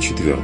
4.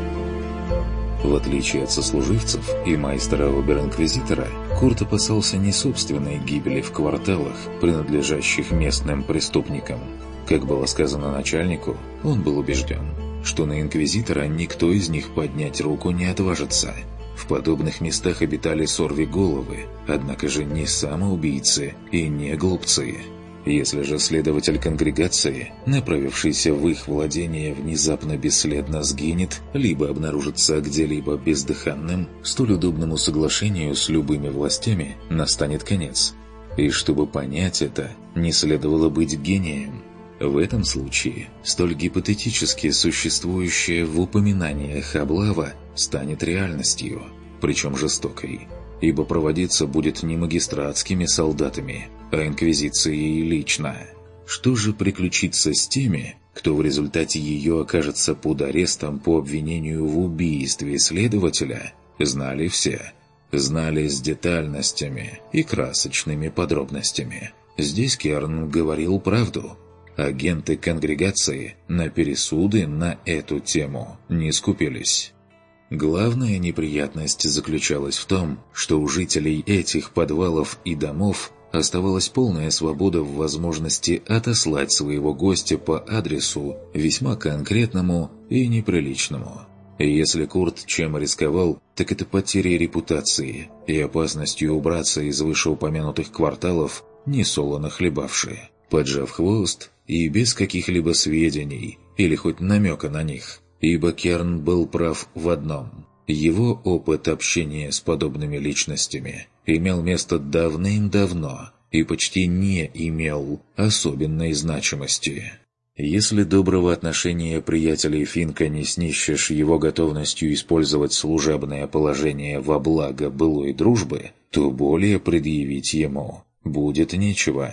В отличие от сослуживцев и майстера обер-инквизитора, Курт опасался не собственной гибели в кварталах, принадлежащих местным преступникам. Как было сказано начальнику, он был убежден, что на инквизитора никто из них поднять руку не отважится. В подобных местах обитали сорвиголовы, однако же не самоубийцы и не глупцы. Если же следователь конгрегации, направившийся в их владение, внезапно бесследно сгинет, либо обнаружится где-либо бездыханным, столь удобному соглашению с любыми властями настанет конец. И чтобы понять это, не следовало быть гением. В этом случае столь гипотетически существующая в упоминаниях облава станет реальностью, причем жестокой, ибо проводиться будет не магистратскими солдатами, а инквизицией лично. Что же приключится с теми, кто в результате ее окажется под арестом по обвинению в убийстве следователя, знали все. Знали с детальностями и красочными подробностями. Здесь Керн говорил правду. Агенты конгрегации на пересуды на эту тему не скупились. Главная неприятность заключалась в том, что у жителей этих подвалов и домов оставалась полная свобода в возможности отослать своего гостя по адресу весьма конкретному и неприличному. И если Курт чем рисковал, так это потерей репутации и опасностью убраться из вышеупомянутых кварталов, несолоно хлебавши, поджав хвост и без каких-либо сведений или хоть намека на них. Ибо Керн был прав в одном. Его опыт общения с подобными личностями имел место давным-давно и почти не имел особенной значимости. Если доброго отношения приятелей Финка не снищешь его готовностью использовать служебное положение во благо былой дружбы, то более предъявить ему будет нечего.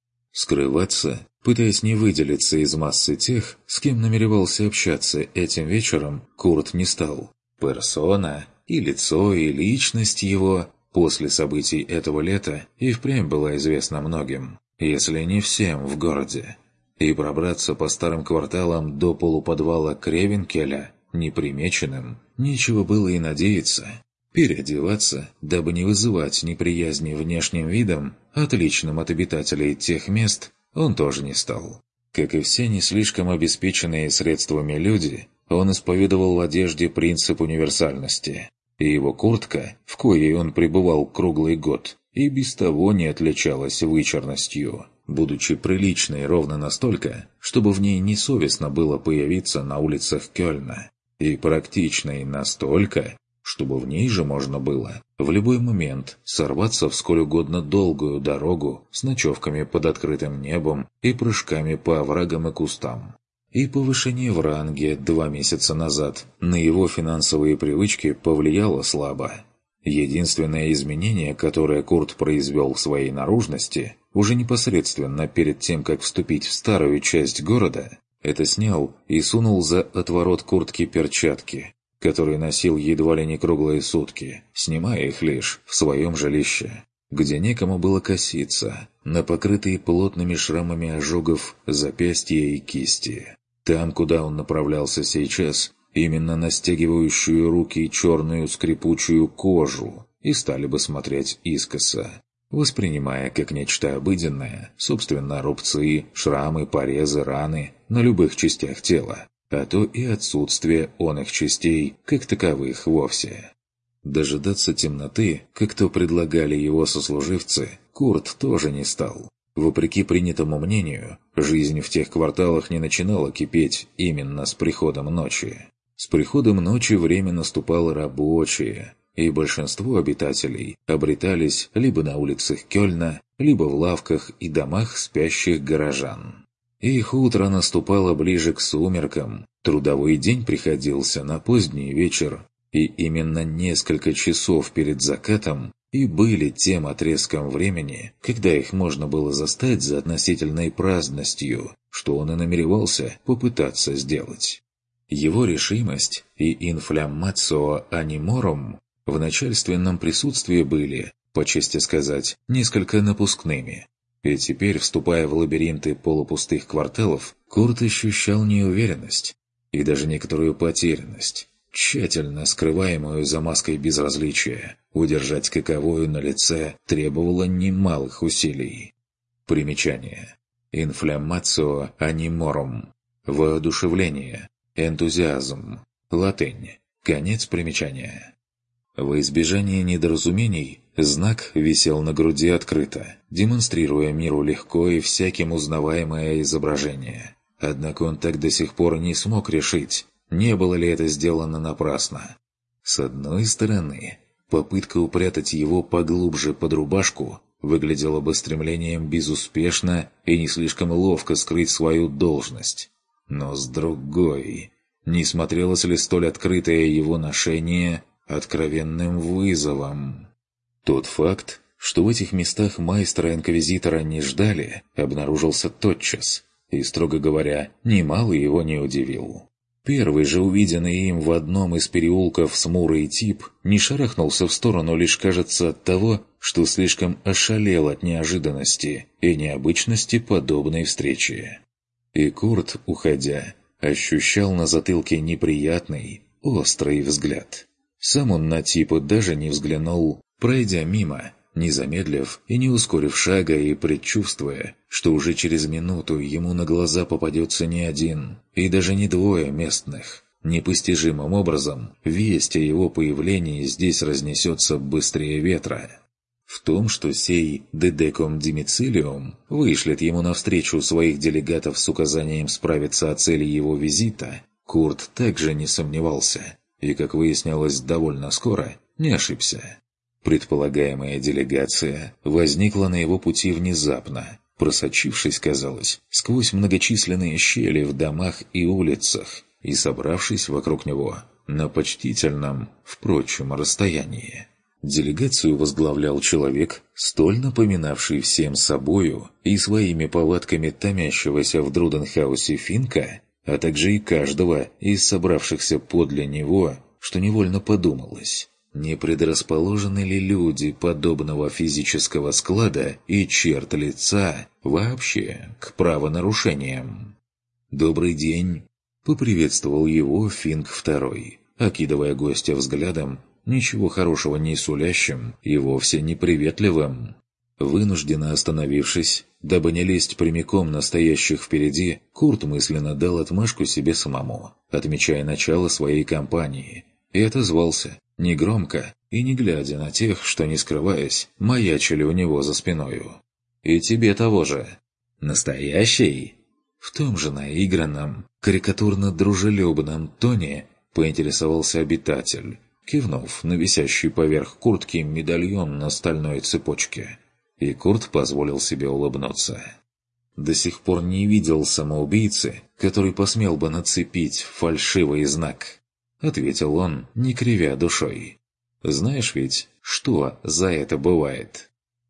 Скрываться, пытаясь не выделиться из массы тех, с кем намеревался общаться этим вечером, Курт не стал. Персона, и лицо, и личность его после событий этого лета и впрямь была известна многим, если не всем в городе. И пробраться по старым кварталам до полуподвала Кревенкеля непримеченным нечего было и надеяться. Переодеваться, дабы не вызывать неприязни внешним видом, отличным от обитателей тех мест, он тоже не стал. Как и все не слишком обеспеченные средствами люди, он исповедовал в одежде принцип универсальности. И его куртка, в коей он пребывал круглый год, и без того не отличалась вычурностью, будучи приличной ровно настолько, чтобы в ней несовестно было появиться на улицах Кёльна, и практичной настолько, чтобы в ней же можно было в любой момент сорваться в сколь угодно долгую дорогу с ночевками под открытым небом и прыжками по оврагам и кустам. И повышение в ранге 2 месяца назад на его финансовые привычки повлияло слабо. Единственное изменение, которое Курт произвел в своей наружности, уже непосредственно перед тем, как вступить в старую часть города, это снял и сунул за отворот куртки перчатки, который носил едва ли не круглые сутки, снимая их лишь в своем жилище, где некому было коситься, на покрытые плотными шрамами ожогов запястья и кисти. Там, куда он направлялся сейчас, именно на стягивающую руки черную скрипучую кожу, и стали бы смотреть искоса, воспринимая как нечто обыденное, собственно, рубцы, шрамы, порезы, раны на любых частях тела, а то и отсутствие оных частей, как таковых вовсе. Дожидаться темноты, как то предлагали его сослуживцы, Курт тоже не стал. Вопреки принятому мнению, жизнь в тех кварталах не начинала кипеть именно с приходом ночи. С приходом ночи время наступало рабочее, и большинство обитателей обретались либо на улицах Кёльна, либо в лавках и домах спящих горожан. Их утро наступало ближе к сумеркам, трудовой день приходился на поздний вечер, и именно несколько часов перед закатом и были тем отрезком времени, когда их можно было застать за относительной праздностью, что он и намеревался попытаться сделать. Его решимость и инфляммацио аниморум в начальственном присутствии были, по чести сказать, несколько напускными. И теперь, вступая в лабиринты полупустых кварталов, Курт ощущал неуверенность. и даже некоторую потерянность, тщательно скрываемую за маской безразличия. Удержать каковую на лице требовало немалых усилий. Примечание. Инфламмацио аниморум. Воодушевление. Энтузиазм. Латынь. Конец примечания. Во избежание недоразумений, знак висел на груди открыто, демонстрируя миру легко и всяким узнаваемое изображение. Однако он так до сих пор не смог решить, не было ли это сделано напрасно. С одной стороны, попытка упрятать его поглубже под рубашку выглядела бы стремлением безуспешно и не слишком ловко скрыть свою должность. Но с другой, не смотрелось ли столь открытое его ношение откровенным вызовом? Тот факт, что в этих местах майстра-инквизитора не ждали, обнаружился тотчас, и, строго говоря, немало его не удивил. Первый же увиденный им в одном из переулков смурый тип не шарахнулся в сторону лишь, кажется, от того, что слишком ошалел от неожиданности и необычности подобной встречи. И Курт, уходя, ощущал на затылке неприятный, острый взгляд. Сам он на типа даже не взглянул, пройдя мимо, не замедлив и не ускорив шага и предчувствуя, что уже через минуту ему на глаза попадется не один, и даже не двое местных. Непостижимым образом весть о его появлении здесь разнесется быстрее ветра. В том, что сей «дедеком домицилиум» вышлет ему навстречу своих делегатов с указанием справиться о цели его визита, Курт также не сомневался, и, как выяснилось довольно скоро, не ошибся. Предполагаемая делегация возникла на его пути внезапно, просочившись, казалось, сквозь многочисленные щели в домах и улицах и собравшись вокруг него на почтительном, впрочем, расстоянии. Делегацию возглавлял человек, столь напоминавший всем собою и своими повадками томящегося в Друденхаусе Финка, а также и каждого из собравшихся подле него, что невольно подумалось, не предрасположены ли люди подобного физического склада и черт лица вообще к правонарушениям. «Добрый день!» — поприветствовал его Финк II, окидывая гостя взглядом, ничего хорошего не сулящим и вовсе неприветливым. Вынужденно остановившись, дабы не лезть прямиком на стоящих впереди, Курт мысленно дал отмашку себе самому, отмечая начало своей кампании, и отозвался, негромко и не глядя на тех, что, не скрываясь, маячили у него за спиною. «И тебе того же». «Настоящий?» В том же наигранном, карикатурно-дружелюбном тоне поинтересовался обитатель, кивнув на висящий поверх куртки медальон на стальной цепочке. И Курт позволил себе улыбнуться. До сих пор не видел самоубийцы, который посмел бы нацепить фальшивый знак. Ответил он, не кривя душой. «Знаешь ведь, что за это бывает?»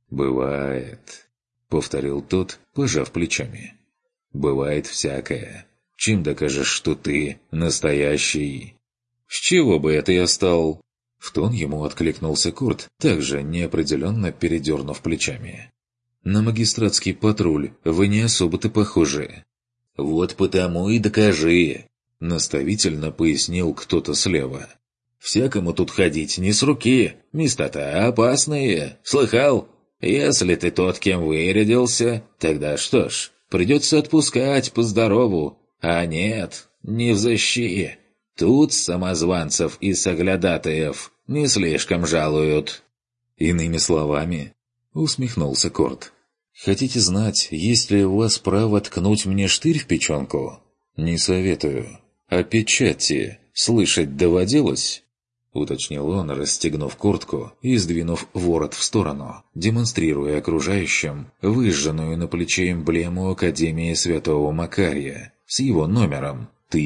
«Бывает», — повторил тот, пожав плечами. «Бывает всякое. Чем докажешь, что ты настоящий?» «С чего бы это я стал?» В тон ему откликнулся Курт, также неопределенно передернув плечами. «На магистратский патруль вы не особо-то похожи». «Вот потому и докажи», — наставительно пояснил кто-то слева. «Всякому тут ходить не с руки, места-то опасные, слыхал? Если ты тот, кем вырядился, тогда что ж, придется отпускать по-здорову, а нет, не взыщи. Тут самозванцев и соглядатаев не слишком жалуют». «Иными словами», — усмехнулся Курт, «хотите знать, есть ли у вас право ткнуть мне штырь в печенку? Не советую. О печати слышать доводилось?» — уточнил он, расстегнув куртку и сдвинув ворот в сторону, демонстрируя окружающим выжженную на плече эмблему Академии Святого Макария с его номером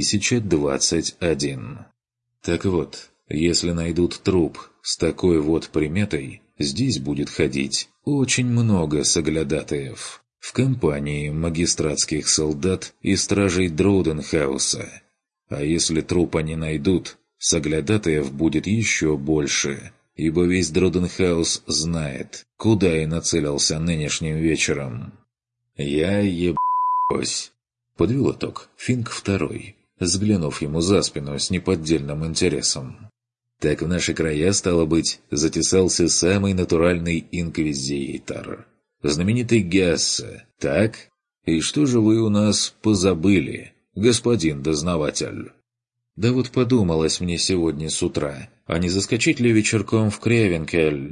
1021. Так вот, если найдут труп с такой вот приметой, здесь будет ходить очень много соглядатаев в компании магистратских солдат и стражей Друденхауса. А если трупа не найдут, соглядатаев будет еще больше, ибо весь Друденхаус знает, куда я нацелился нынешним вечером. «Я еб***сь», — подвел итог Финк II, взглянув ему за спину с неподдельным интересом. «Так в наши края, стало быть, затесался самый натуральный инквизитор. Знаменитый Гессе, так? И что же вы у нас позабыли, господин дознаватель?» «Да вот подумалось мне сегодня с утра, а не заскочить ли вечерком в Кревенкель?»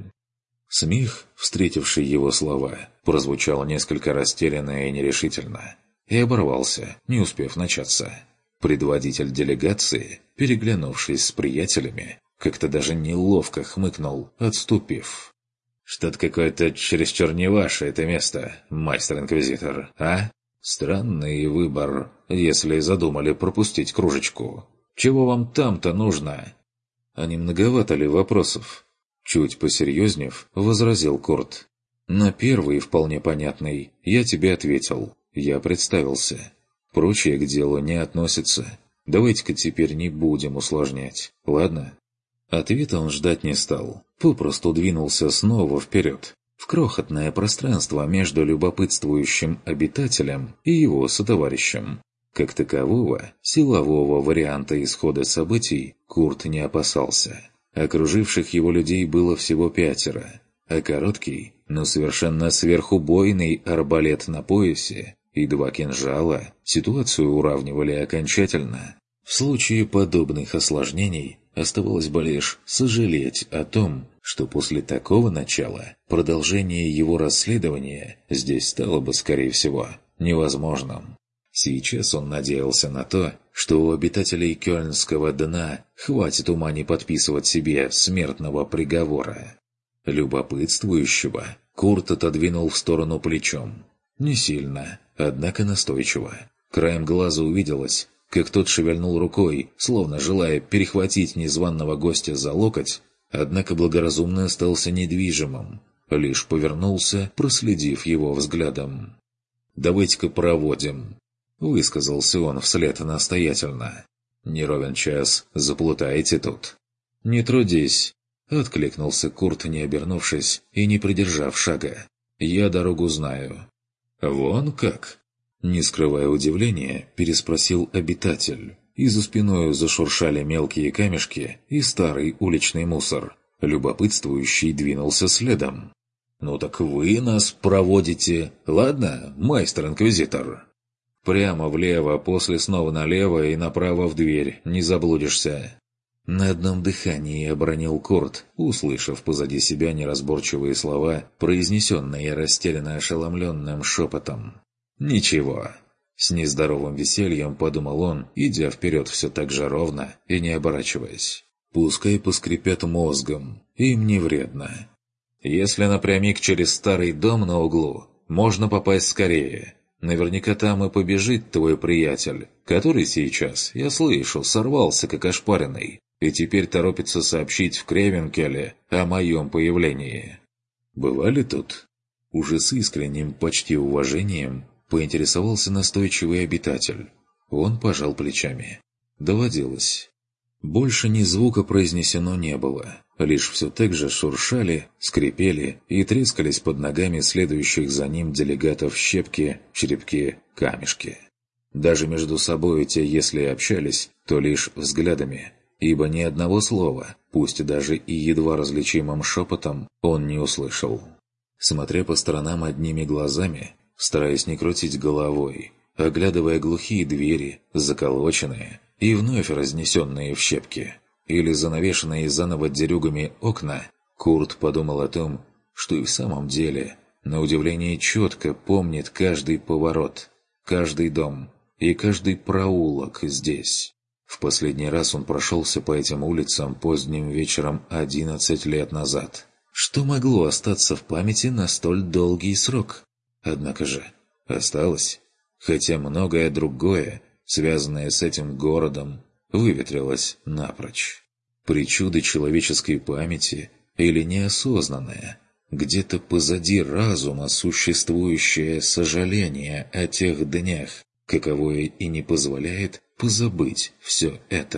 Смех, встретивший его слова, прозвучал несколько растерянно и нерешительно, и оборвался, не успев начаться. Предводитель делегации, переглянувшись с приятелями, как-то даже неловко хмыкнул, отступив. «Что-то какое-то чересчур не ваше это место, мастер-инквизитор, а? Странный выбор, если задумали пропустить кружечку. Чего вам там-то нужно?» «А не многовато ли вопросов?» Чуть посерьезнев, возразил Курт. «На первый, вполне понятный, я тебе ответил. Я представился. Прочее к делу не относится. Давайте-ка теперь не будем усложнять, ладно?» Ответа он ждать не стал. Попросту двинулся снова вперед, в крохотное пространство между любопытствующим обитателем и его сотоварищем. Как такового, силового варианта исхода событий Курт не опасался. Окруживших его людей было всего 5, а короткий, но совершенно сверхубойный арбалет на поясе и 2 кинжала ситуацию уравнивали окончательно. В случае подобных осложнений оставалось бы лишь сожалеть о том, что после такого начала продолжение его расследования здесь стало бы, скорее всего, невозможным. Сейчас он надеялся на то, что у обитателей Кёльнского дна хватит ума не подписывать себе смертного приговора. Любопытствующего Курт отодвинул в сторону плечом. Не сильно, однако настойчиво. Краем глаза увиделось, как тот шевельнул рукой, словно желая перехватить незваного гостя за локоть, однако благоразумно остался недвижимым, лишь повернулся, проследив его взглядом. «Давайте-ка проводим», — высказался он вслед настоятельно. «Не ровен час, заплутаете тут». «Не трудись», — откликнулся Курт, не обернувшись и не придержав шага. «Я дорогу знаю». «Вон как?» — не скрывая удивления, переспросил обитатель. И за спиною зашуршали мелкие камешки и старый уличный мусор. Любопытствующий двинулся следом. «Ну так вы нас проводите, ладно, майстер-инквизитор?» «Прямо влево, после снова налево и направо в дверь, не заблудишься». На одном дыхании обронил Курт, услышав позади себя неразборчивые слова, произнесенные растерянно ошеломленным шепотом. «Ничего». С нездоровым весельем подумал он, идя вперед все так же ровно и не оборачиваясь. «Пускай поскрипят мозгом, им не вредно. Если напрямик через старый дом на углу, можно попасть скорее. Наверняка там и побежит твой приятель, который сейчас, я слышу, сорвался как ошпаренный, и теперь торопится сообщить в Кревенкеле о моем появлении. Бывали тут?» Уже с искренним почти уважением поинтересовался настойчивый обитатель. Он пожал плечами. Доводилось. Больше ни звука произнесено не было. Лишь все так же шуршали, скрипели и трескались под ногами следующих за ним делегатов щепки, черепки, камешки. Даже между собой те, если и общались, то лишь взглядами, ибо ни одного слова, пусть даже и едва различимым шепотом, он не услышал. Смотря по сторонам одними глазами, стараясь не крутить головой, оглядывая глухие двери, заколоченные и вновь разнесенные в щепки, или занавешенные заново дерюгами окна, Курт подумал о том, что и в самом деле, на удивление четко помнит каждый поворот, каждый дом и каждый проулок здесь. В последний раз он прошелся по этим улицам поздним вечером 11 лет назад. Что могло остаться в памяти на столь долгий срок? Однако же, осталось, хотя многое другое, связанное с этим городом, выветрилось напрочь. Причуды человеческой памяти или неосознанное, где-то позади разума существующее сожаление о тех днях, каковое и не позволяет позабыть все это.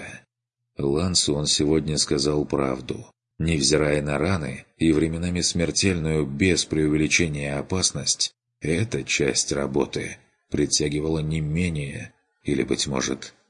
Лансу он сегодня сказал правду. Невзирая на раны и временами смертельную без преувеличения опасность, эта часть работы притягивала не менее, или, быть может,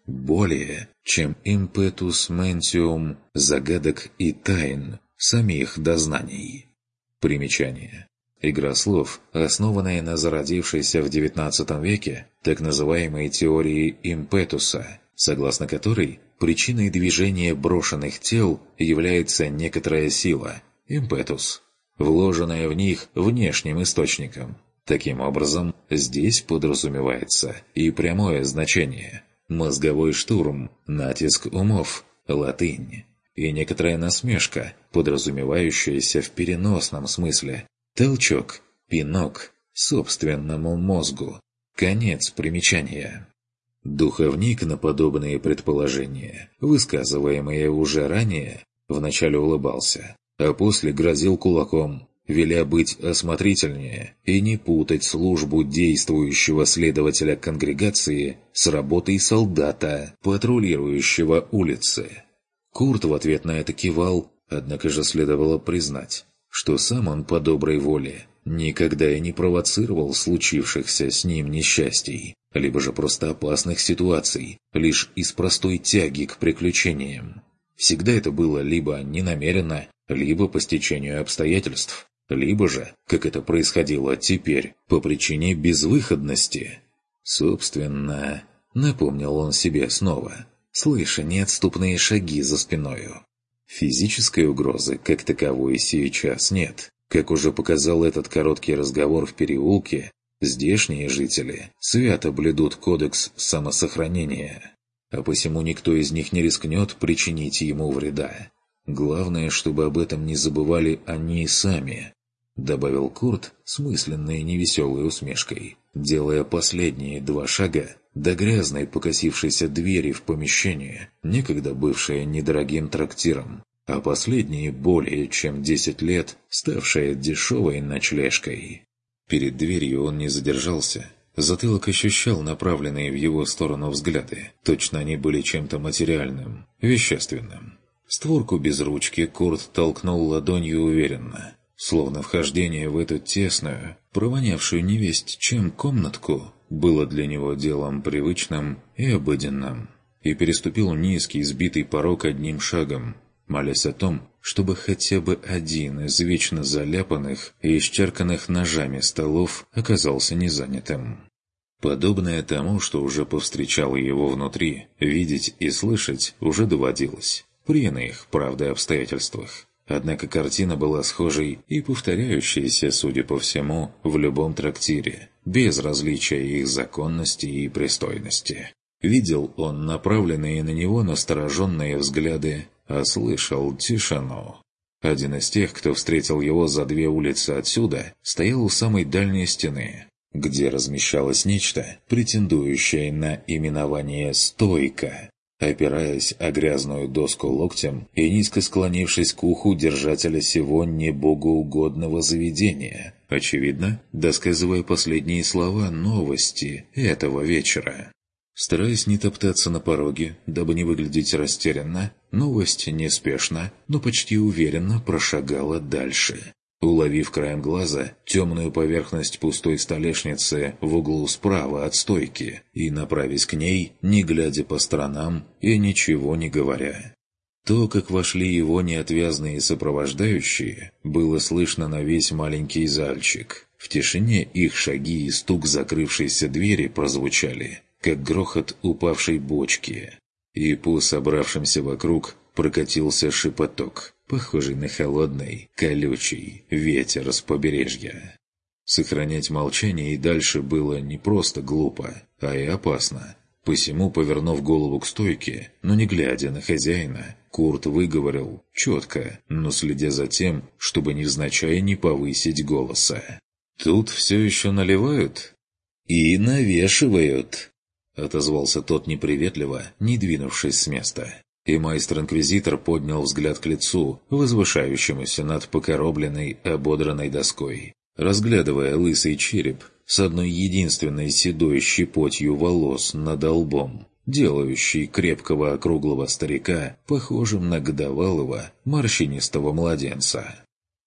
более, чем импетус ментиум загадок и тайн самих дознаний. Примечание. Игра слов, основанная на зародившейся в XIX веке так называемой теории импетуса, согласно которой причиной движения брошенных тел является некоторая сила, импетус, вложенная в них внешним источником. Таким образом, здесь подразумевается и прямое значение – мозговой штурм, натиск умов, латынь, и некоторая насмешка, подразумевающаяся в переносном смысле – толчок, пинок собственному мозгу. Конец примечания. Духовник на подобные предположения, высказываемые уже ранее, вначале улыбался, а после грозил кулаком, веля быть осмотрительнее и не путать службу действующего следователя конгрегации с работой солдата, патрулирующего улицы. Курт в ответ на это кивал, однако же следовало признать, что сам он по доброй воле никогда и не провоцировал случившихся с ним несчастий, либо же просто опасных ситуаций, лишь из простой тяги к приключениям. Всегда это было либо ненамеренно, либо по стечению обстоятельств, либо же, как это происходило теперь, по причине безвыходности. Собственно, напомнил он себе снова, слыша неотступные шаги за спиною. Физической угрозы как таковой сейчас нет. Как уже показал этот короткий разговор в переулке, здешние жители свято блюдут кодекс самосохранения, а посему никто из них не рискнет причинить ему вреда. Главное, чтобы об этом не забывали они и сами, добавил Курт с мысленной невеселой усмешкой, делая последние 2 шага до грязной покосившейся двери в помещение, некогда бывшее недорогим трактиром, а последние более чем 10 лет ставшее дешевой ночлежкой. Перед дверью он не задержался. Затылок ощущал направленные в его сторону взгляды. Точно они были чем-то материальным, вещественным. Створку без ручки Курт толкнул ладонью уверенно, словно вхождение в эту тесную, провонявшую невесть чем комнатку, было для него делом привычным и обыденным, и переступил низкий сбитый порог одним шагом, молясь о том, чтобы хотя бы один из вечно заляпанных и исчерканных ножами столов оказался незанятым. Подобное тому, что уже повстречало его внутри, видеть и слышать уже доводилось, при иных, правда, обстоятельствах. Однако картина была схожей и повторяющейся, судя по всему, в любом трактире, без различия их законности и пристойности. Видел он направленные на него настороженные взгляды, а слышал тишину. Один из тех, кто встретил его за 2 улицы отсюда, стоял у самой дальней стены, где размещалось нечто, претендующее на именование «стойка», опираясь о грязную доску локтем и низко склонившись к уху держателя сего небогоугодного заведения, очевидно, досказывая последние слова новости этого вечера. Стараясь не топтаться на пороге, дабы не выглядеть растерянно, новость неспешно, но почти уверенно прошагала дальше. Уловив краем глаза темную поверхность пустой столешницы в углу справа от стойки и направясь к ней, не глядя по сторонам и ничего не говоря. То, как вошли его неотвязные сопровождающие, было слышно на весь маленький зальчик. В тишине их шаги и стук закрывшейся двери прозвучали, как грохот упавшей бочки, и по собравшимся вокруг прокатился шепоток, похожий на холодный, колючий ветер с побережья. Сохранять молчание и дальше было не просто глупо, а и опасно. Посему, повернув голову к стойке, но не глядя на хозяина, Курт выговорил четко, но следя за тем, чтобы невзначай не повысить голоса. «Тут все еще наливают?» «И навешивают», — отозвался тот неприветливо, не двинувшись с места. И майстер-инквизитор поднял взгляд к лицу, возвышающемуся над покоробленной, ободранной доской, разглядывая лысый череп с одной единственной седой щепотью волос над лбом, делающий крепкого округлого старика похожим на годовалого, морщинистого младенца.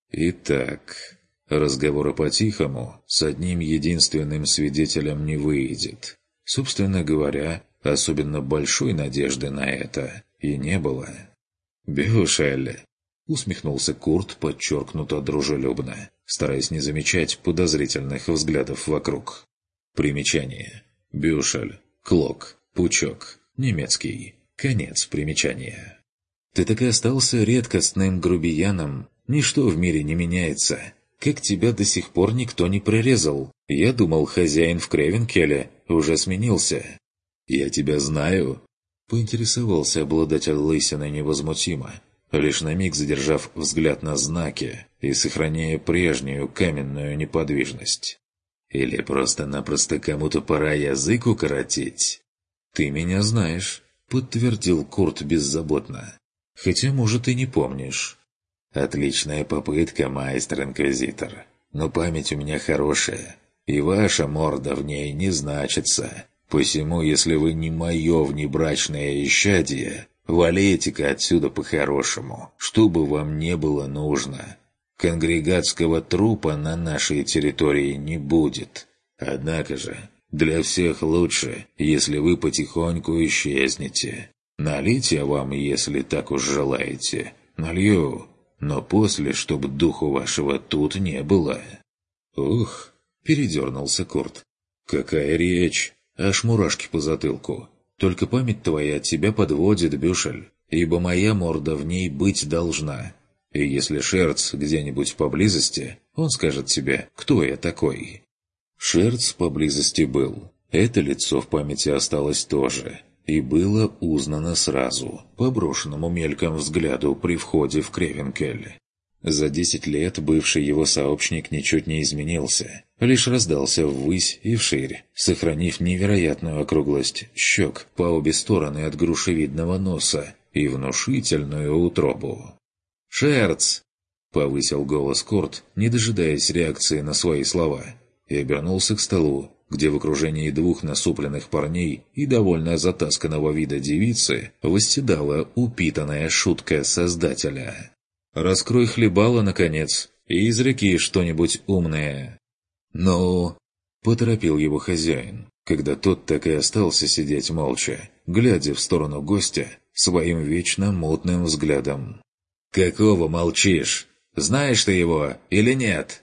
Итак, разговора по-тихому с одним единственным свидетелем не выйдет. Собственно говоря, особенно большой надежды на это и не было. «Бюшель!» — усмехнулся Курт подчеркнуто дружелюбно, стараясь не замечать подозрительных взглядов вокруг. Примечание. Бюшель. Клок. Пучок. Немецкий. Конец примечания. «Ты так и остался редкостным грубияном. Ничто в мире не меняется. Как тебя до сих пор никто не прирезал? Я думал, хозяин в Кревенкеле уже сменился». «Я тебя знаю», — поинтересовался обладатель лысины невозмутимо, лишь на миг задержав взгляд на знаке и сохраняя прежнюю каменную неподвижность. «Или просто-напросто кому-то пора язык укоротить?» «Ты меня знаешь», — подтвердил Курт беззаботно. «Хотя, может, и не помнишь». «Отличная попытка, майстер-инквизитор. Но память у меня хорошая, и ваша морда в ней не значится. Посему, если вы не мое внебрачное исчадие, валите-ка отсюда по-хорошему, что бы вам не было нужно. Конгрегатского трупа на нашей территории не будет. Однако же, для всех лучше, если вы потихоньку исчезнете. Налить я вам, если так уж желаете. Налью, но после, чтоб духу вашего тут не было». «Ух!» — передернулся Курт. «Какая речь! Аж мурашки по затылку. Только память твоя от тебя подводит, Бюшель, ибо моя морда в ней быть должна. И если Шерц где-нибудь поблизости, он скажет тебе, кто я такой». Шерц поблизости был. Это лицо в памяти осталось тоже. И было узнано сразу, по брошенному мельком взгляду при входе в Кревенкель. За 10 лет бывший его сообщник ничуть не изменился, лишь раздался ввысь и вширь, сохранив невероятную округлость щек по обе стороны от грушевидного носа и внушительную утробу. «Шерц!» — повысил голос Курт, не дожидаясь реакции на свои слова, и обернулся к столу, где в окружении двух насупленных парней и довольно затасканного вида девицы восседала упитанная шутка создателя. «Раскрой хлебало, наконец, и изреки что-нибудь умное». «Ну...» — поторопил его хозяин, когда тот так и остался сидеть молча, глядя в сторону гостя своим вечно мутным взглядом. «Какого молчишь? Знаешь ты его или нет?»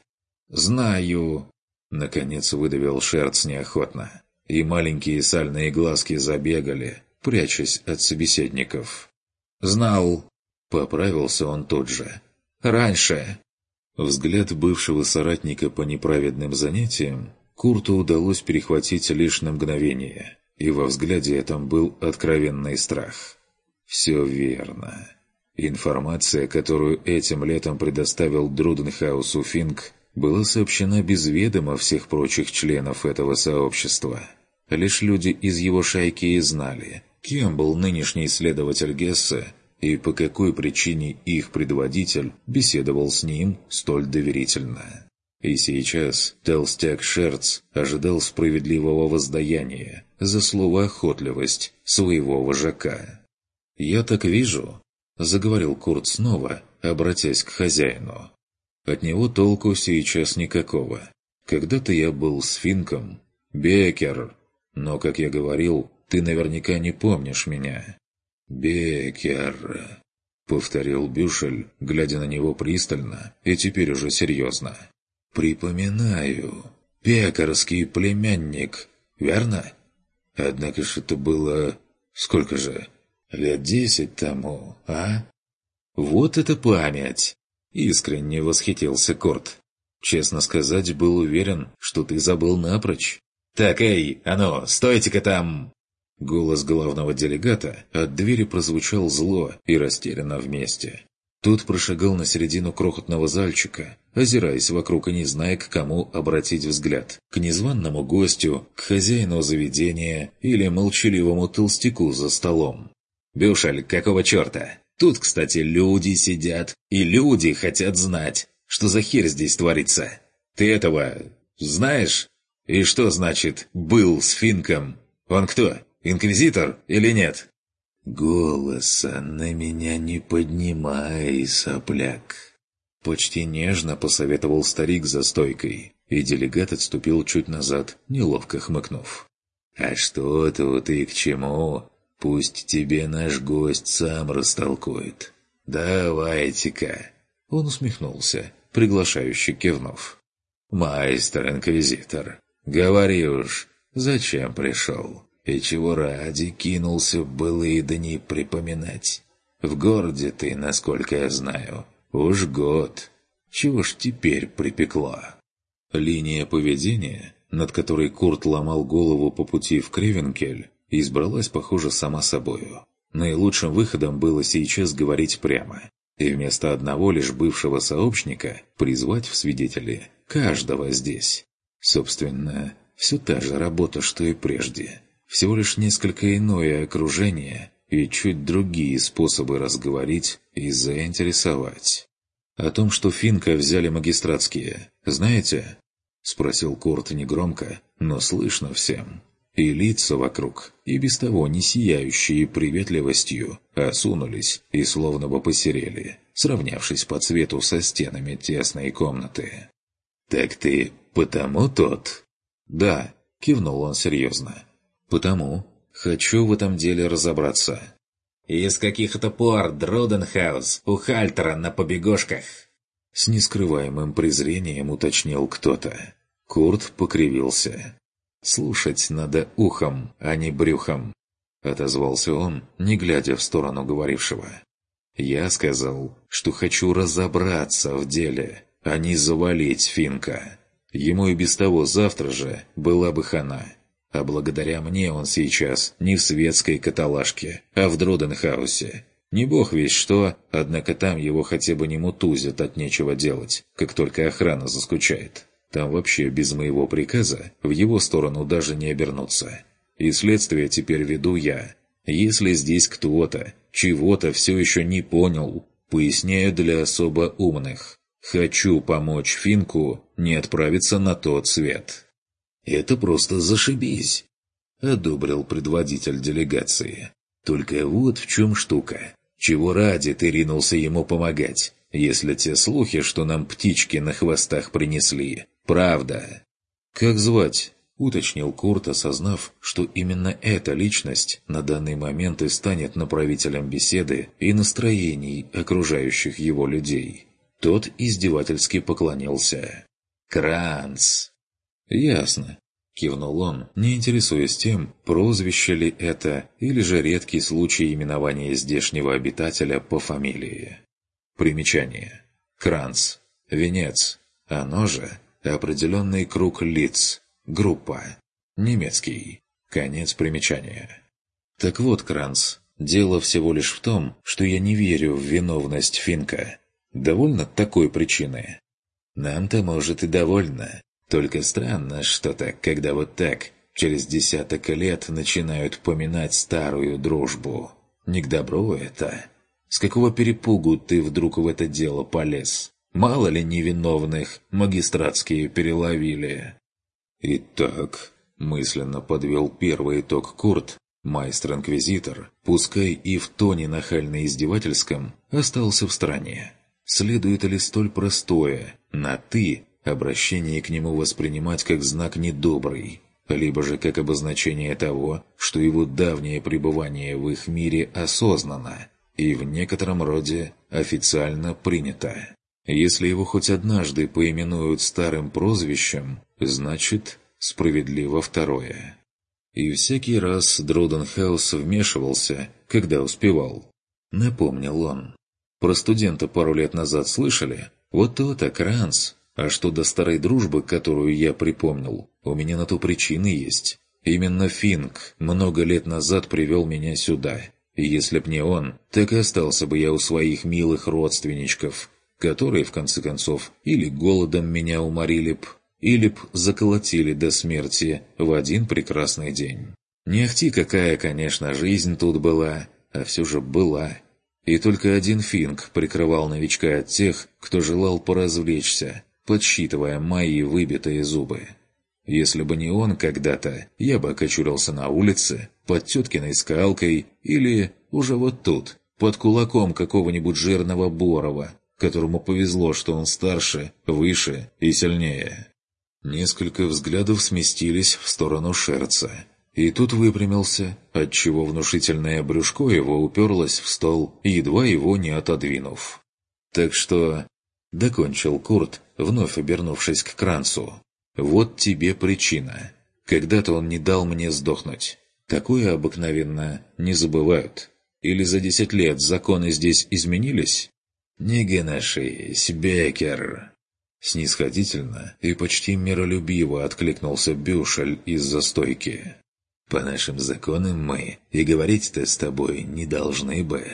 «Знаю», — наконец выдавил Шерц неохотно, и маленькие сальные глазки забегали, прячась от собеседников. «Знал», — поправился он тут же. «Раньше». Взгляд бывшего соратника по неправедным занятиям Курту удалось перехватить лишь на мгновение, и во взгляде этом был откровенный страх. «Все верно». Информация, которую этим летом предоставил Друденхаусу Финк, была сообщена без ведома всех прочих членов этого сообщества. Лишь люди из его шайки и знали, кем был нынешний следователь Гессе и по какой причине их предводитель беседовал с ним столь доверительно. И сейчас толстяк Шерц ожидал справедливого воздаяния за словоохотливость своего вожака. «Я так вижу», — заговорил Курт снова, обратясь к хозяину. «От него толку сейчас никакого. Когда-то я был с Финком, Беккер, но, как я говорил, ты наверняка не помнишь меня». «Беккер», — повторил Бюшель, глядя на него пристально и теперь уже серьезно. «Припоминаю. Пекарский племянник, верно? Однако ж это было... сколько же? Лет 10 тому, а?» «Вот это память!» — искренне восхитился Курт. «Честно сказать, был уверен, что ты забыл напрочь». «Так, эй, а ну, стойте-ка там!» Голос главного делегата от двери прозвучал зло и растерянно вместе. Тот прошагал на середину крохотного зальчика, озираясь вокруг и не зная, к кому обратить взгляд. К незваному гостю, к хозяину заведения или молчаливому толстяку за столом. «Бюшель, какого черта? Тут, кстати, люди сидят, и люди хотят знать, что за херь здесь творится. Ты этого знаешь? И что значит «был с Финком»? Он кто, инквизитор или нет?» «Голоса на меня не поднимай, сопляк!» Почти нежно посоветовал старик за стойкой, и делегат отступил чуть назад, неловко хмыкнув. «А что тут и к чему? Пусть тебе наш гость сам растолкует. Давайте-ка!» Он усмехнулся, приглашающе кивнув. «Майстер-инквизитор, говори уж, зачем пришел? И чего ради кинулся в былые дни припоминать? В городе ты, насколько я знаю, уж год. Чего ж теперь припекло?» Линия поведения, над которой Курт ломал голову по пути в Кревенкель, избралась, похоже, сама собою. Наилучшим выходом было сейчас говорить прямо, и вместо одного лишь бывшего сообщника призвать в свидетели каждого здесь. Собственно, все та же работа, что и прежде. Всего лишь несколько иное окружение и чуть другие способы разговорить и заинтересовать. «О том, что Финка взяли магистратские, знаете?» — спросил Курт негромко, но слышно всем. И лица вокруг, и без того не сияющие приветливостью, осунулись и словно бы посерели, сравнявшись по цвету со стенами тесной комнаты. «Так ты потому тот?» «Да», — кивнул он серьезно. «Потому. Хочу в этом деле разобраться». «Из каких-то пор Дроденхаус у Хальтера на побегушках?» С нескрываемым презрением уточнил кто-то. Курт покривился. «Слушать надо ухом, а не брюхом», — отозвался он, не глядя в сторону говорившего. «Я сказал, что хочу разобраться в деле, а не завалить Финка. Ему и без того завтра же была бы хана. А благодаря мне он сейчас не в светской каталажке, а в Дроденхаусе. Не бог весть что, однако там его хотя бы не мутузят от нечего делать, как только охрана заскучает. Там вообще без моего приказа в его сторону даже не обернуться. И следствие теперь веду я. Если здесь кто-то чего-то все еще не понял, поясняю для особо умных. Хочу помочь Финку не отправиться на тот свет». «Это просто зашибись», — одобрил предводитель делегации. «Только вот в чем штука. Чего ради ты ринулся ему помогать, если те слухи, что нам птички на хвостах принесли, правда?» «Как звать?» — уточнил Курт, осознав, что именно эта личность на данный момент и станет направителем беседы и настроений окружающих его людей. Тот издевательски поклонился. «Кранц!» «Ясно», — кивнул он, не интересуясь тем, прозвище ли это или же редкий случай именования здешнего обитателя по фамилии. Примечание. Кранц. Венец. Оно же определенный круг лиц. Группа. Немецкий. Конец примечания. Так вот, Кранц, дело всего лишь в том, что я не верю в виновность Финка. Довольно такой причины? Нам-то, может, и довольно. Только странно что-то, когда вот так, через десяток лет начинают поминать старую дружбу. Не к добру это. С какого перепугу ты вдруг в это дело полез? Мало ли невиновных магистратские переловили. Итак, мысленно подвел первый итог Курт, майстер-инквизитор, пускай и в тоне нахально-издевательском, остался в стороне. Следует ли столь простое «на ты» обращение к нему воспринимать как знак недобрый, либо же как обозначение того, что его давнее пребывание в их мире осознанно и в некотором роде официально принято? Если его хоть однажды поименуют старым прозвищем, значит, справедливо второе. И всякий раз Дроденхаус вмешивался, когда успевал. Напомнил он. Про студента пару лет назад слышали? Вот то-то, Кранц. А что до старой дружбы, которую я припомнил, у меня на то причины есть. Именно Финк много лет назад привел меня сюда. И если б не он, так и остался бы я у своих милых родственничков, которые, в конце концов, или голодом меня уморили б, или б заколотили до смерти в один прекрасный день. Не ахти какая, конечно, жизнь тут была, а все же была. И только один Финк прикрывал новичка от тех, кто желал поразвлечься, подсчитывая мои выбитые зубы. Если бы не он когда-то, я бы окочурился на улице, под теткиной скалкой или уже вот тут, под кулаком какого-нибудь жирного Борова, которому повезло, что он старше, выше и сильнее. Несколько взглядов сместились в сторону Шерца, И тут выпрямился, отчего внушительное брюшко его уперлось в стол, едва его не отодвинув. «Так что...» — докончил Курт, вновь обернувшись к Кранцу. «Вот тебе причина. Когда-то он не дал мне сдохнуть. Такое обыкновенно не забывают. Или за 10 лет законы здесь изменились?» «Не гоношись, Беккер!» Снисходительно и почти миролюбиво откликнулся Бюшель из-за стойки. «По нашим законам мы и говорить-то с тобой не должны бы».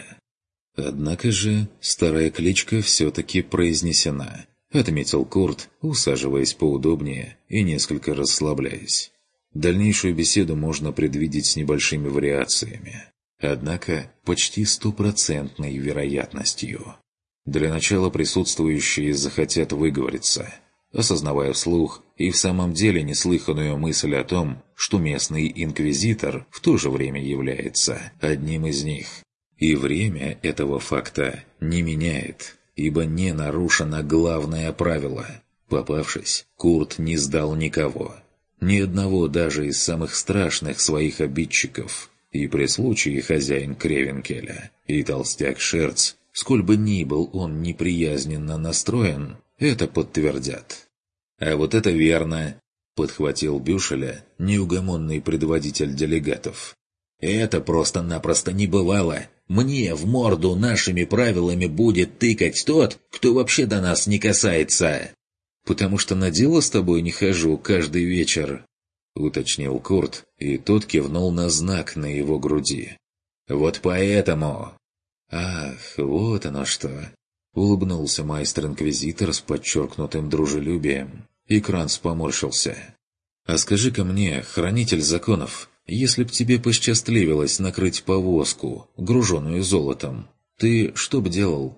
«Однако же старая кличка все-таки произнесена», — отметил Курт, усаживаясь поудобнее и несколько расслабляясь. Дальнейшую беседу можно предвидеть с небольшими вариациями, однако почти 100% вероятностью. Для начала присутствующие захотят выговориться, осознавая вслух и в самом деле неслыханную мысль о том, что местный инквизитор в то же время является одним из них. И время этого факта не меняет, ибо не нарушено главное правило. Попавшись, Курт не сдал никого. Ни одного даже из самых страшных своих обидчиков. И при случае хозяин Кревенкеля и толстяк Шерц, сколь бы ни был он неприязненно настроен, это подтвердят. «А вот это верно!» — подхватил Бюшеля неугомонный предводитель делегатов. «Это просто-напросто не бывало. Мне в морду нашими правилами будет тыкать тот, кто вообще до нас не касается!» «Потому что на дело с тобой не хожу каждый вечер», — уточнил Курт, и тот кивнул на знак на его груди. «Вот поэтому...» «Ах, вот оно что!» — улыбнулся майстер-инквизитор с подчеркнутым дружелюбием, и Кранц поморщился. «А скажи-ка мне, хранитель законов, если б тебе посчастливилось накрыть повозку, груженную золотом, ты что б делал,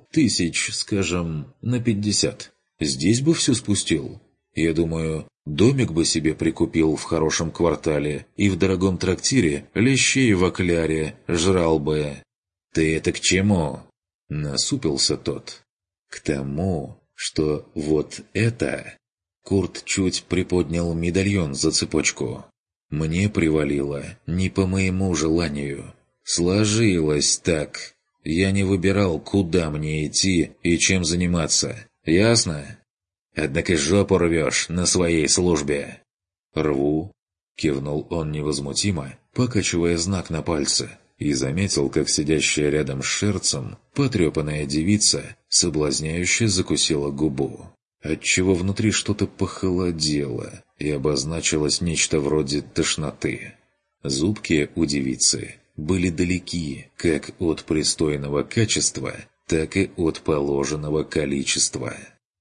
50, Здесь бы все спустил? Я думаю, домик бы себе прикупил в хорошем квартале и в дорогом трактире лещей в окляре жрал бы». «Ты это к чему?» — насупился тот. «К тому, что вот это...» Курт чуть приподнял медальон за цепочку. «Мне привалило не по моему желанию. Сложилось так. Я не выбирал, куда мне идти и чем заниматься. Ясно? Однако жопу рвешь на своей службе». «Рву», — кивнул он невозмутимо, покачивая знак на пальце, и заметил, как сидящая рядом с Шерцем потрепанная девица соблазняюще закусила губу, отчего внутри что-то похолодело и обозначилось нечто вроде тошноты. Зубки у девицы были далеки как от пристойного качества, так и от положенного количества.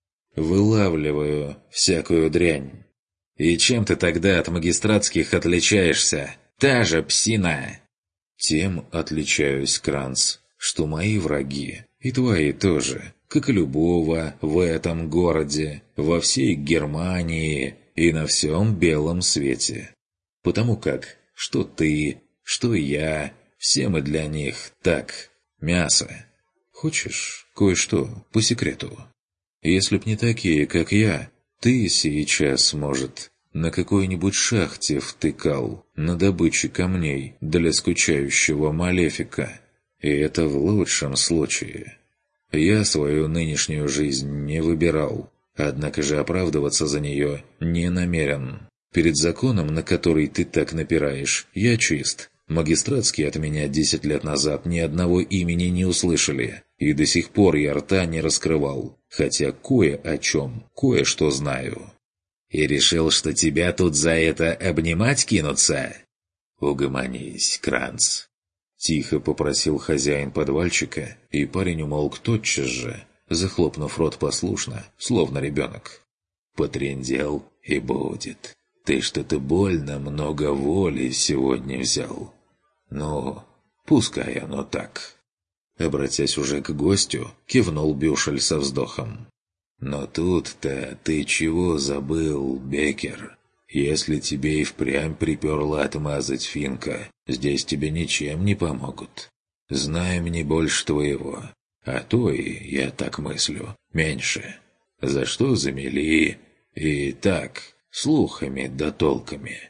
«Вылавливаю всякую дрянь». «И чем ты тогда от магистратских отличаешься? Та же псина!» «Тем отличаюсь, Кранц, что мои враги, и твои тоже, как и любого в этом городе, во всей Германии и на всем белом свете. Потому как, что ты, что я, все мы для них так, мясо. Хочешь кое-что по секрету? Если б не такие, как я, ты сейчас, может, на какой-нибудь шахте втыкал на добыче камней для скучающего малефика. И это в лучшем случае. Я свою нынешнюю жизнь не выбирал, однако же оправдываться за нее не намерен. Перед законом, на который ты так напираешь, я чист. Магистратские от меня 10 лет назад ни одного имени не услышали, и до сих пор я рта не раскрывал, хотя кое о чем, кое-что знаю. И решил, что тебя тут за это обнимать кинутся? Угомонись, Кранц. Тихо попросил хозяин подвальчика, и парень умолк тотчас же, захлопнув рот послушно, словно ребенок. Потрындел и будет. Ты что-то больно много воли сегодня взял. Ну, пускай оно так. Обратясь уже к гостю, кивнул Бюшель со вздохом. Но тут-то ты чего забыл, Беккер? Если тебе и впрямь приперла отмазать Финка, здесь тебе ничем не помогут. Знаем не больше твоего, а то и, я так мыслю, меньше. За что замели? И так, слухами да толками.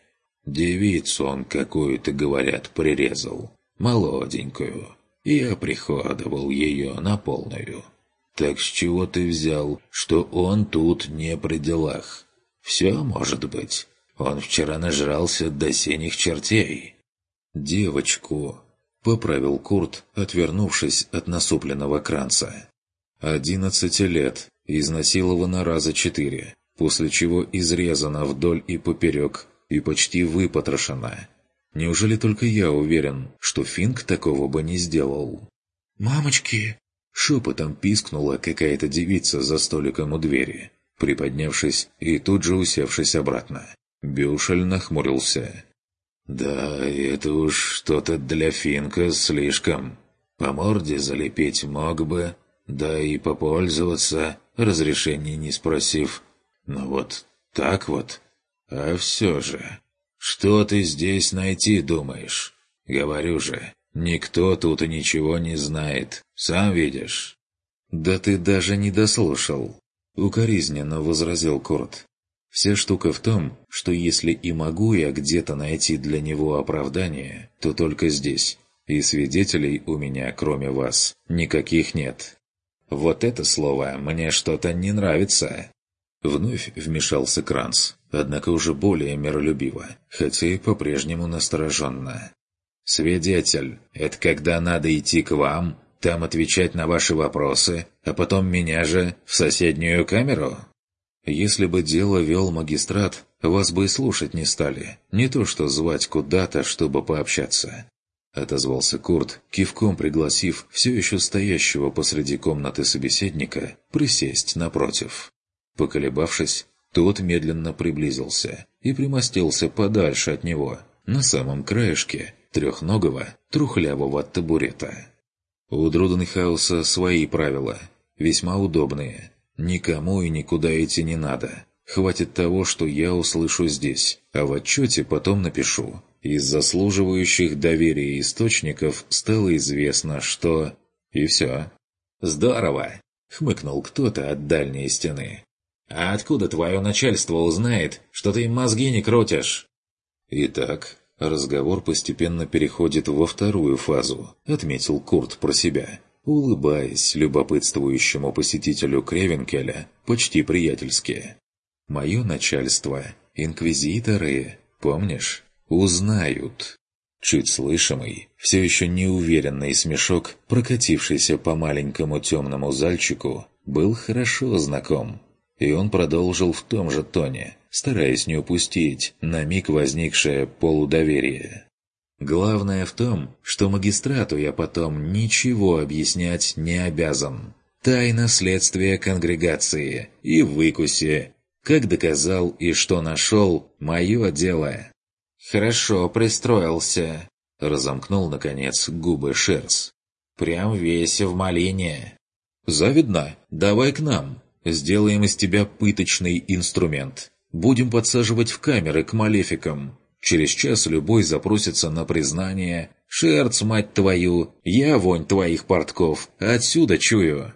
Девицу он какую-то, говорят, прирезал, молоденькую. Я приходовал ее на полную. Так с чего ты взял, что он тут не при делах? Все может быть. Он вчера нажрался до синих чертей. Девочку, поправил Курт, отвернувшись от насупленного Кранца. 11 лет, изнасилована раза 4, после чего изрезана вдоль и поперек и почти выпотрошена. Неужели только я уверен, что Финк такого бы не сделал? «Мамочки!» — шепотом пискнула какая-то девица за столиком у двери, приподнявшись и тут же усевшись обратно. Бюшель нахмурился. «Да, это уж что-то для Финка слишком. По морде залепить мог бы, да и попользоваться, разрешения не спросив. Но вот так вот. А все же, что ты здесь найти думаешь? Говорю же, никто тут и ничего не знает, сам видишь». «Да ты даже не дослушал», — укоризненно возразил Курт. «Вся штука в том, что если и могу я где-то найти для него оправдание, то только здесь, и свидетелей у меня, кроме вас, никаких нет». «Вот это слово мне что-то не нравится». Вновь вмешался Кранц, однако уже более миролюбиво, хотя и по-прежнему настороженно. «Свидетель, это когда надо идти к вам, там отвечать на ваши вопросы, а потом меня же в соседнюю камеру?» «Если бы дело вел магистрат, вас бы и слушать не стали, не то что звать куда-то, чтобы пообщаться», — отозвался Курт, кивком пригласив все еще стоящего посреди комнаты собеседника присесть напротив. Поколебавшись, тот медленно приблизился и примостился подальше от него, на самом краешке трехногого, трухлявого табурета. У Друденхауса свои правила, весьма удобные. Никому и никуда идти не надо. Хватит того, что я услышу здесь, а в отчете потом напишу. Из заслуживающих доверия источников стало известно, что... И все. «Здорово!» — хмыкнул кто-то от дальней стены. «А откуда твое начальство узнает, что ты им мозги не крутишь?» «Итак, разговор постепенно переходит во вторую фазу», — отметил Курт про себя, улыбаясь любопытствующему посетителю Кревенкеля почти приятельски. «Мое начальство, инквизиторы, помнишь, узнают». Чуть слышимый, все еще неуверенный смешок, прокатившийся по маленькому темному зальчику, был хорошо знаком. И он продолжил в том же тоне, стараясь не упустить на миг возникшее полудоверие. «Главное в том, что магистрату я потом ничего объяснять не обязан. Тайна следствия конгрегации и выкуси. Как доказал и что нашел – мое дело». «Хорошо пристроился», – разомкнул, наконец, губы Шерц. «Прям весь в малине». «Завидно? Давай к нам. Сделаем из тебя пыточный инструмент. Будем подсаживать в камеры к малефикам. Через час любой запросится на признание. Шерц, мать твою, я вонь твоих портков, отсюда чую».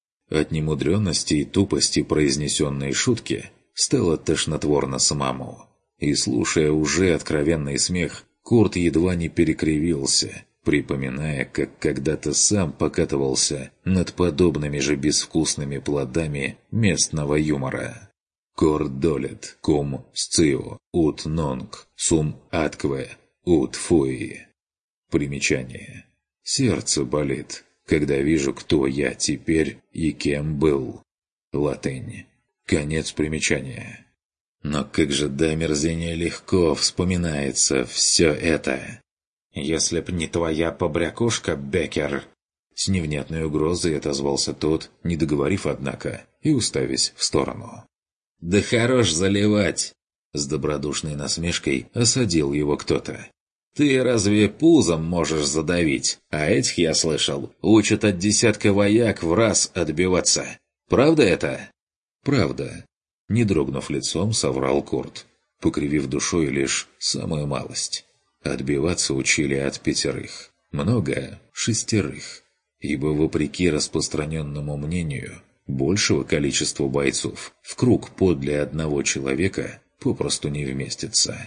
От немудренности и тупости произнесенной шутки стало тошнотворно самому. И, слушая уже откровенный смех, Курт едва не перекривился, припоминая, как когда-то сам покатывался над подобными же безвкусными плодами местного юмора. «Кордолет кум сцио ут нонг сум аткве ут фуи». Примечание. «Сердце болит, когда вижу, кто я теперь и кем был». Латынь. Конец примечания. Но как же до омерзения легко вспоминается все это. «Если б не твоя побрякушка, Беккер!» С невнятной угрозой отозвался тот, не договорив, однако, и уставясь в сторону. «Да хорош заливать!» С добродушной насмешкой осадил его кто-то. «Ты разве пузом можешь задавить? А этих, я слышал, учат от десятка вояк в раз отбиваться. Правда это?» «Правда», — не дрогнув лицом, соврал Курт, покривив душой лишь самую малость. Отбиваться учили от 5, много – 6, ибо, вопреки распространенному мнению, большего количества бойцов в круг подле одного человека попросту не вместится.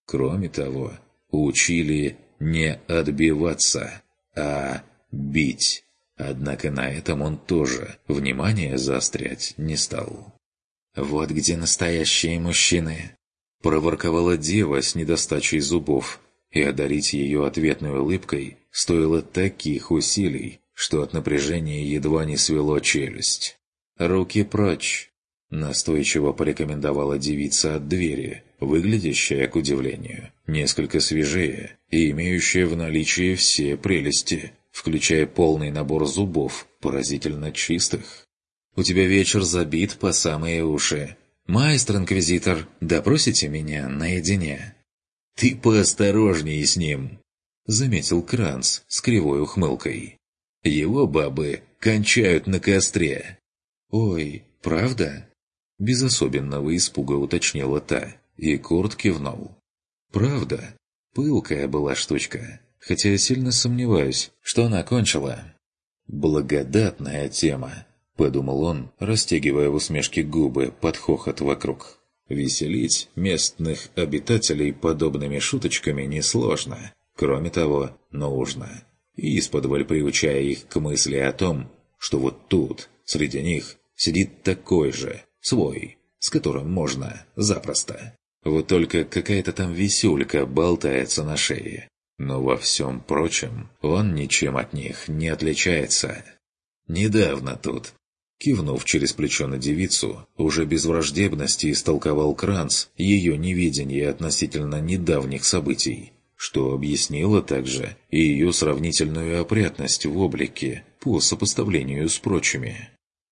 Кроме того, учили не отбиваться, а бить. Однако на этом он тоже внимание заострять не стал. «Вот где настоящие мужчины!» – проворковала дева с недостачей зубов, и одарить ее ответной улыбкой стоило таких усилий, что от напряжения едва не свело челюсть. «Руки прочь!» – настойчиво порекомендовала девица от двери, выглядящая, к удивлению, несколько свежее и имеющая в наличии все прелести, включая полный набор зубов, поразительно чистых. «У тебя вечер забит по самые уши. Майстер-инквизитор, допросите меня наедине?» «Ты поосторожнее с ним», — заметил Кранц с кривой ухмылкой. «Его бабы кончают на костре». «Ой, правда?» — без особенного испуга уточнила та, и Курт кивнул. «Правда? Пылкая была штучка, хотя я сильно сомневаюсь, что она кончила». «Благодатная тема», — подумал он, растягивая в усмешке губы под хохот вокруг. «Веселить местных обитателей подобными шуточками несложно. Кроме того, нужно. Исподволь приучая их к мысли о том, что вот тут, среди них, сидит такой же, свой, с которым можно запросто. Вот только какая-то там висюлька болтается на шее. Но во всем прочем, он ничем от них не отличается. Недавно тут». Кивнув через плечо на девицу, уже без враждебности истолковал Кранц ее неведение относительно недавних событий, что объяснило также и ее сравнительную опрятность в облике по сопоставлению с прочими.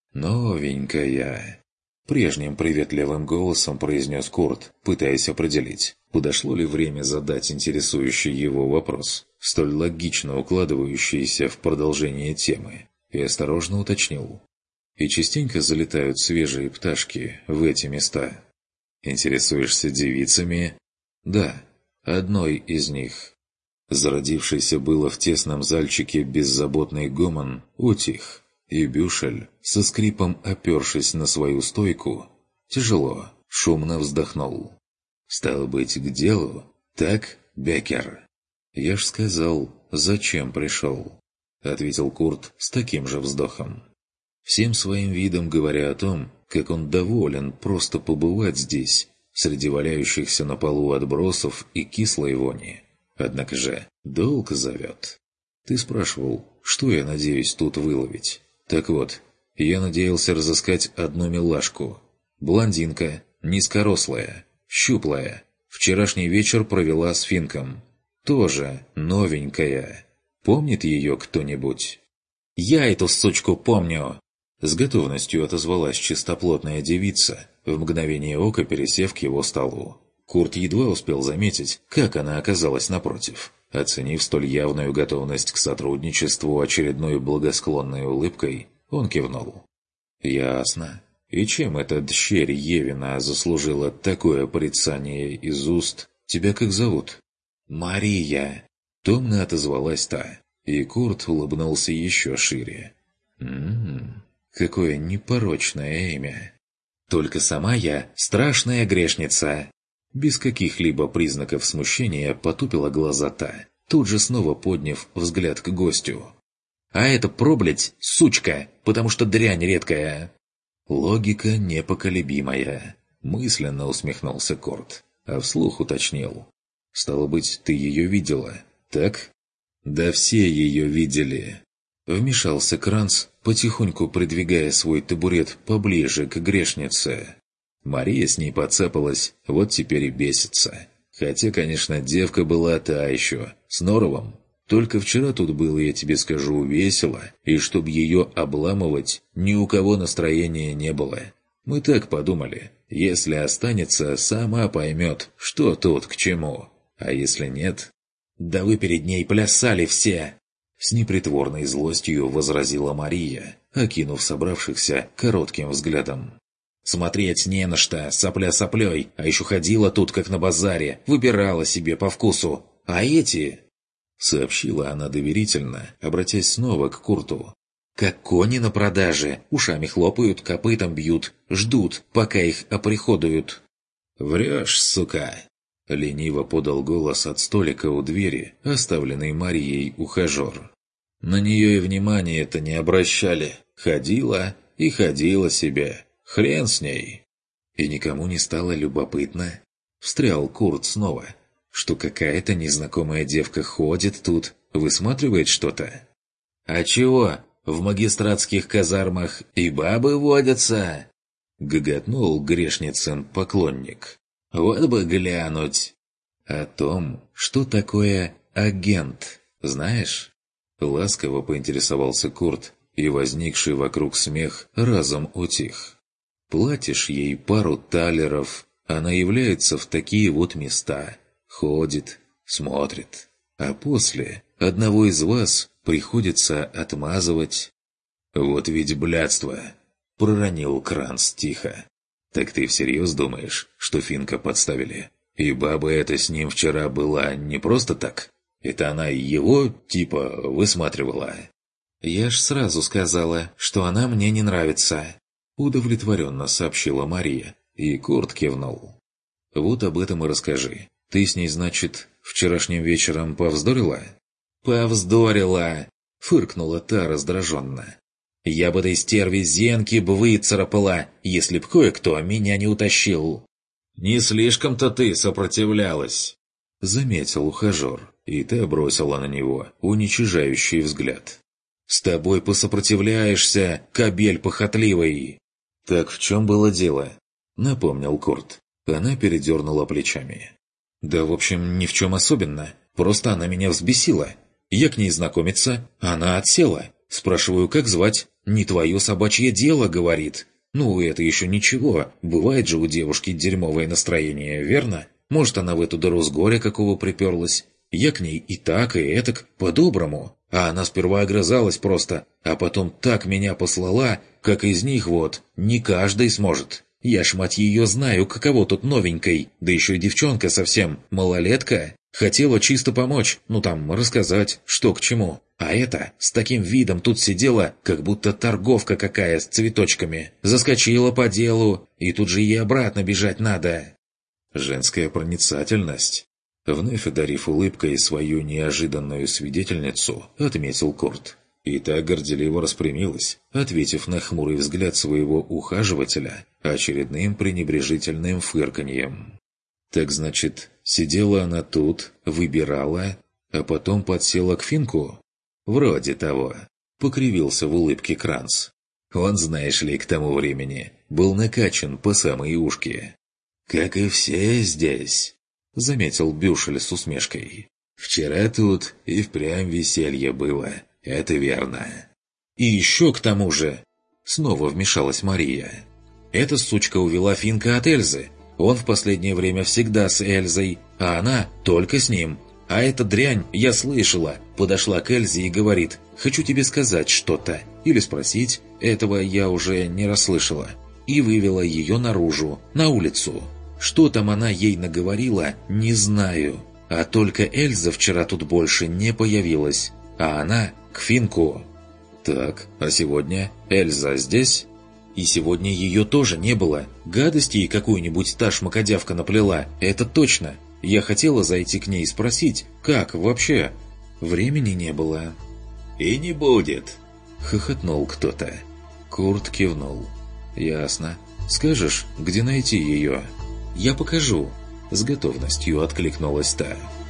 «Новенькая», — прежним приветливым голосом произнес Курт, пытаясь определить, подошло ли время задать интересующий его вопрос, столь логично укладывающийся в продолжение темы, и осторожно уточнил. «И частенько залетают свежие пташки в эти места. Интересуешься девицами?» «Да, одной из них». Зародившийся было в тесном зальчике беззаботный гомон утих, и Бюшель, со скрипом опершись на свою стойку, тяжело, шумно вздохнул. «Стало быть, к делу, так, Беккер?» «Я ж сказал, зачем пришел», — ответил Курт с таким же вздохом, всем своим видом говоря о том, как он доволен просто побывать здесь, среди валяющихся на полу отбросов и кислой вони. Однако же долг зовет. «Ты спрашивал, что я надеюсь тут выловить? Так вот, я надеялся разыскать одну милашку. Блондинка, низкорослая, щуплая. Вчерашний вечер провела с Финком. Тоже новенькая. Помнит ее кто-нибудь?» «Я эту сучку помню!» С готовностью отозвалась чистоплотная девица, в мгновение ока пересев к его столу. Курт едва успел заметить, как она оказалась напротив. Оценив столь явную готовность к сотрудничеству очередной благосклонной улыбкой, он кивнул. «Ясно. И чем эта дщерь Евина заслужила такое порицание из уст? Тебя как зовут?» «Мария!» — томно отозвалась та, и Курт улыбнулся еще шире. Какое непорочное имя. Только сама я страшная грешница». Без каких-либо признаков смущения потупила глаза та, тут же снова подняв взгляд к гостю. «А это проблядь, сучка, потому что дрянь редкая». «Логика непоколебимая», — мысленно усмехнулся Курт, а вслух уточнил. «Стало быть, ты ее видела, так?» «Да все ее видели», — вмешался Кранц, потихоньку придвигая свой табурет поближе к грешнице. Мария с ней подцапалась, вот теперь и бесится. Хотя, конечно, девка была та еще, с норовом. Только вчера тут было, я тебе скажу, весело, и чтоб ее обламывать, ни у кого настроения не было. Мы так подумали, если останется, сама поймет, что тут к чему. А если нет... «Да вы перед ней плясали все!» С непритворной злостью возразила Мария, окинув собравшихся коротким взглядом. «Смотреть не на что, сопля соплей, а еще ходила тут, как на базаре, выбирала себе по вкусу. А эти...» Сообщила она доверительно, обратясь снова к Курту. «Как кони на продаже, ушами хлопают, копытом бьют, ждут, пока их оприходуют». «Врешь, сука!» — Лениво подал голос от столика у двери, оставленный Марией ухажер. На нее и внимания-то не обращали. Ходила и ходила себе. Хрен с ней. И никому не стало любопытно. Встрял Курт снова, что какая-то незнакомая девка ходит тут, высматривает что-то. «А чего, в магистратских казармах и бабы водятся?» — гоготнул грешницын поклонник. «Вот бы глянуть!» «О том, что такое агент, знаешь?» Ласково поинтересовался Курт, и возникший вокруг смех разом утих. «Платишь ей пару талеров, она является в такие вот места, ходит, смотрит, а после одного из вас приходится отмазывать». «Вот ведь блядство!» — проронил Кранц тихо. «Так ты всерьез думаешь, что Финка подставили? И баба эта с ним вчера была не просто так? Это она его, типа, высматривала?» «Я ж сразу сказала, что она мне не нравится», — удовлетворенно сообщила Мария, и Курт кивнул. «Вот об этом и расскажи. Ты с ней, значит, вчерашним вечером повздорила?» «Повздорила!» — фыркнула та раздраженно. «Я бы этой стерве зенки бы выцарапала, если б кое-кто меня не утащил». «Не слишком-то ты сопротивлялась», — заметил ухажер, и та бросила на него уничижающий взгляд. «С тобой посопротивляешься, кобель похотливый!» «Так в чем было дело?» — напомнил Курт. Она передернула плечами. «Да, в общем, ни в чем особенно. Просто она меня взбесила. Я к ней знакомиться, она отсела. Спрашиваю, как звать? Не твое собачье дело, говорит. Ну, это еще ничего. Бывает же у девушки дерьмовое настроение, верно? Может, она в эту дыру с горя какого приперлась. Я к ней и так, и этак, по-доброму. А она сперва огрызалась просто, а потом так меня послала, как из них вот не каждый сможет. Я ж, мать ее, знаю, каково тут новенькой, да еще и девчонка совсем, малолетка. Хотела чисто помочь, ну там, рассказать, что к чему. А эта с таким видом тут сидела, как будто торговка какая с цветочками. Заскочила по делу, и тут же ей обратно бежать надо. Женская проницательность. Вновь одарив улыбкой свою неожиданную свидетельницу, отметил Курт. И та горделиво распрямилась, ответив на хмурый взгляд своего ухаживателя очередным пренебрежительным фырканьем. «Так значит, сидела она тут, выбирала, а потом подсела к Финку?» «Вроде того», — покривился в улыбке Кранц. «Он, знаешь ли, к тому времени был накачан по самые ушки». «Как и все здесь», — заметил Бюшель с усмешкой. «Вчера тут и впрямь веселье было, это верно». «И еще к тому же», — снова вмешалась Мария. «Эта сучка увела Финка от Эльзы. Он в последнее время всегда с Эльзой, а она только с ним. А эта дрянь, я слышала, подошла к Эльзе и говорит: «Хочу тебе сказать что-то». Или спросить, этого я уже не расслышала. И вывела ее наружу, на улицу. Что там она ей наговорила, не знаю. А только Эльза вчера тут больше не появилась, а она к Финку. «Так, а сегодня Эльза здесь?» «И сегодня ее тоже не было. Гадость ей какую-нибудь та шмакодявка наплела, это точно. Я хотела зайти к ней и спросить, как вообще. Времени не было». «И не будет», — хохотнул кто-то. Курт кивнул. «Ясно. Скажешь, где найти ее?» «Я покажу», — с готовностью откликнулась та.